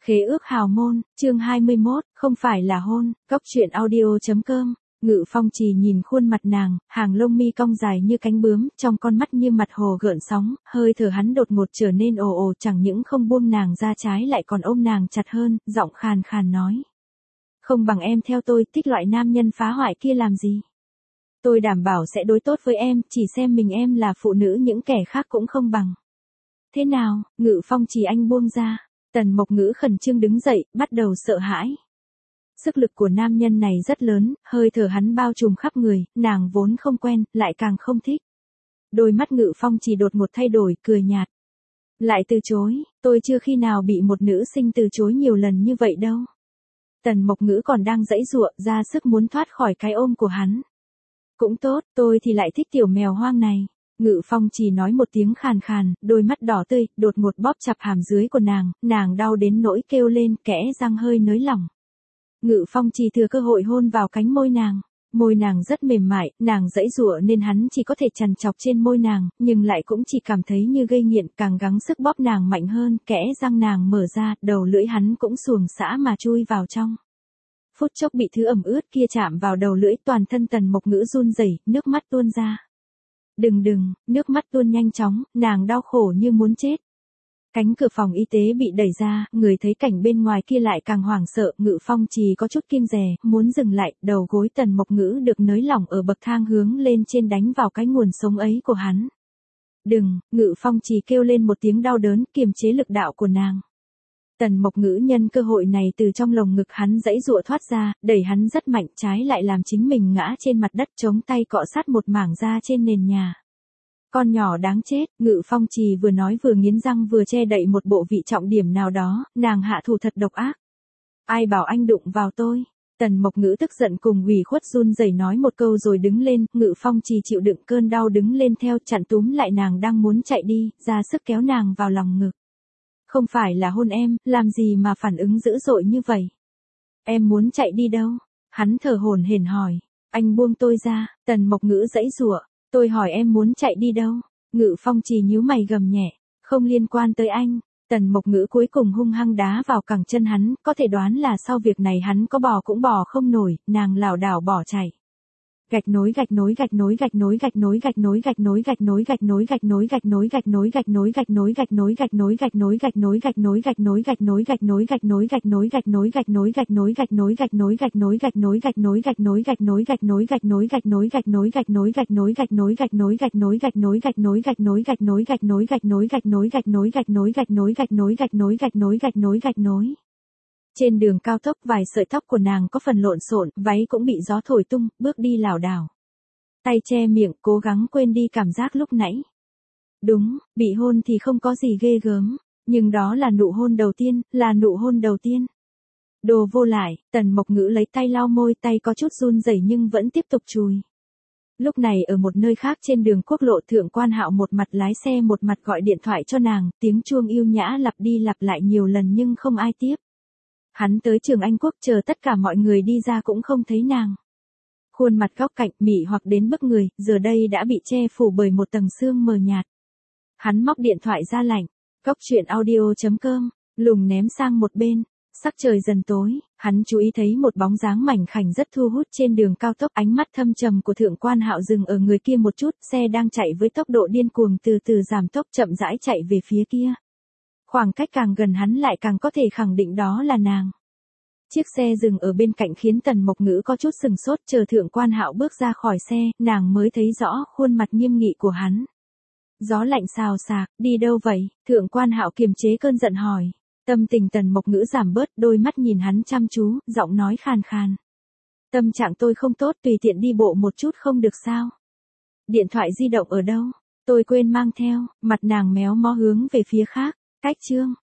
Khế ước hào môn, chương 21, không phải là hôn, Cóc truyện audio.com. Ngự Phong Trì nhìn khuôn mặt nàng, hàng lông mi cong dài như cánh bướm, trong con mắt như mặt hồ gợn sóng, hơi thở hắn đột ngột trở nên ồ ồ, chẳng những không buông nàng ra trái lại còn ôm nàng chặt hơn, giọng khàn khàn nói. Không bằng em theo tôi, thích loại nam nhân phá hoại kia làm gì? Tôi đảm bảo sẽ đối tốt với em, chỉ xem mình em là phụ nữ những kẻ khác cũng không bằng. Thế nào, Ngự Phong Trì anh buông ra. Tần Mộc Ngữ khẩn trương đứng dậy, bắt đầu sợ hãi. Sức lực của nam nhân này rất lớn, hơi thở hắn bao trùm khắp người, nàng vốn không quen, lại càng không thích. Đôi mắt Ngự Phong Trì đột ngột thay đổi, cười nhạt. Lại từ chối, tôi chưa khi nào bị một nữ sinh từ chối nhiều lần như vậy đâu. Tần Mộc Ngữ còn đang giãy giụa, ra sức muốn thoát khỏi cái ôm của hắn. Cũng tốt, tôi thì lại thích tiểu mèo hoang này. Ngự Phong Trì nói một tiếng khàn khàn, đôi mắt đỏ tươi, đột ngột bóp chặt hàm dưới của nàng đau đến nỗi kêu lên, kẽ răng hơi nới lỏng. Ngự Phong Trì thừa cơ hội hôn vào cánh môi nàng rất mềm mại, nàng giãy giụa nên hắn chỉ có thể trằn trọc trên môi nàng, nhưng lại cũng chỉ cảm thấy như gây nghiện, càng gắng sức bóp nàng mạnh hơn, kẽ răng nàng mở ra, đầu lưỡi hắn cũng xuồng xã mà chui vào trong. Phút chốc bị thứ ẩm ướt kia chạm vào đầu lưỡi, toàn thân Tần Mộc Ngữ run rẩy, nước mắt tuôn ra. Đừng, nước mắt tuôn nhanh chóng, nàng đau khổ như muốn chết. Cánh cửa phòng y tế bị đẩy ra, người thấy cảnh bên ngoài kia lại càng hoảng sợ, Ngự Phong Trì có chút kiêng dè, muốn dừng lại, đầu gối Tần Mộc Ngữ được nới lỏng ở bậc thang hướng lên trên đánh vào cái nguồn sống ấy của hắn. Đừng, Ngự Phong Trì kêu lên một tiếng đau đớn, kiềm chế lực đạo của nàng. Tần Mộc Ngữ nhân cơ hội này từ trong lồng ngực hắn giãy giụa thoát ra, đẩy hắn rất mạnh, trái lại làm chính mình ngã trên mặt đất, chống tay cọ sát một mảng da trên nền nhà. Con nhỏ đáng chết, Ngự Phong Trì vừa nói vừa nghiến răng vừa che đậy một bộ vị trọng điểm nào đó, nàng hạ thủ thật độc ác. Ai bảo anh đụng vào tôi? Tần Mộc Ngữ tức giận cùng ủy khuất run rẩy nói một câu rồi đứng lên, Ngự Phong Trì chịu đựng cơn đau đứng lên theo, chặn túm lại nàng đang muốn chạy đi, ra sức kéo nàng vào lòng ngực. Không phải là hôn em, làm gì mà phản ứng dữ dội như vậy? Em muốn chạy đi đâu? Hắn thở hổn hển hỏi. Anh buông tôi ra, Tần Mộc Ngữ giãy giụa. Tôi hỏi em muốn chạy đi đâu? Ngự Phong Trì nhíu mày gầm nhẹ. Không liên quan tới anh. Tần Mộc Ngữ cuối cùng hung hăng đá vào cẳng chân hắn, có thể đoán là sau việc này hắn có bò cũng bò không nổi, nàng lảo đảo bỏ chạy. Gạch nối Trên đường cao tốc vài sợi tóc của nàng có phần lộn xộn, váy cũng bị gió thổi tung, bước đi lảo đảo. Tay che miệng, cố gắng quên đi cảm giác lúc nãy. Đúng, bị hôn thì không có gì ghê gớm, nhưng đó là nụ hôn đầu tiên, Đồ vô lại, Tần Mộc Ngữ lấy tay lau môi, tay có chút run rẩy nhưng vẫn tiếp tục chùi. Lúc này ở một nơi khác trên đường quốc lộ, Thượng Quan Hạo một mặt lái xe một mặt gọi điện thoại cho nàng, tiếng chuông yêu nhã lặp đi lặp lại nhiều lần nhưng không ai tiếp. Hắn tới Trường Anh Quốc chờ tất cả mọi người đi ra cũng không thấy nàng. Khuôn mặt góc cạnh mị hoặc đến bức người, giờ đây đã bị che phủ bởi một tầng sương mờ nhạt. Hắn móc điện thoại ra lạnh. Cóc truyện audio.com, lùng ném sang một bên. Sắc trời dần tối, hắn chú ý thấy một bóng dáng mảnh khảnh rất thu hút trên đường cao tốc, ánh mắt thâm trầm của Thượng Quan Hạo dừng ở người kia một chút, xe đang chạy với tốc độ điên cuồng từ từ giảm tốc chậm rãi chạy về phía kia. Khoảng cách càng gần hắn lại càng có thể khẳng định đó là nàng. Chiếc xe dừng ở bên cạnh khiến Tần Mộc Ngữ có chút sừng sốt, chờ Thượng Quan Hạo bước ra khỏi xe, nàng mới thấy rõ khuôn mặt nghiêm nghị của hắn. Gió lạnh xào xạc, đi đâu vậy? Thượng Quan Hạo kiềm chế cơn giận hỏi. Tâm tình Tần Mộc Ngữ giảm bớt, đôi mắt nhìn hắn chăm chú, giọng nói khàn khàn. Tâm trạng tôi không tốt, tùy tiện đi bộ một chút không được sao? Điện thoại di động ở đâu? Tôi quên mang theo, mặt nàng méo mó hướng về phía khác. Cách chương.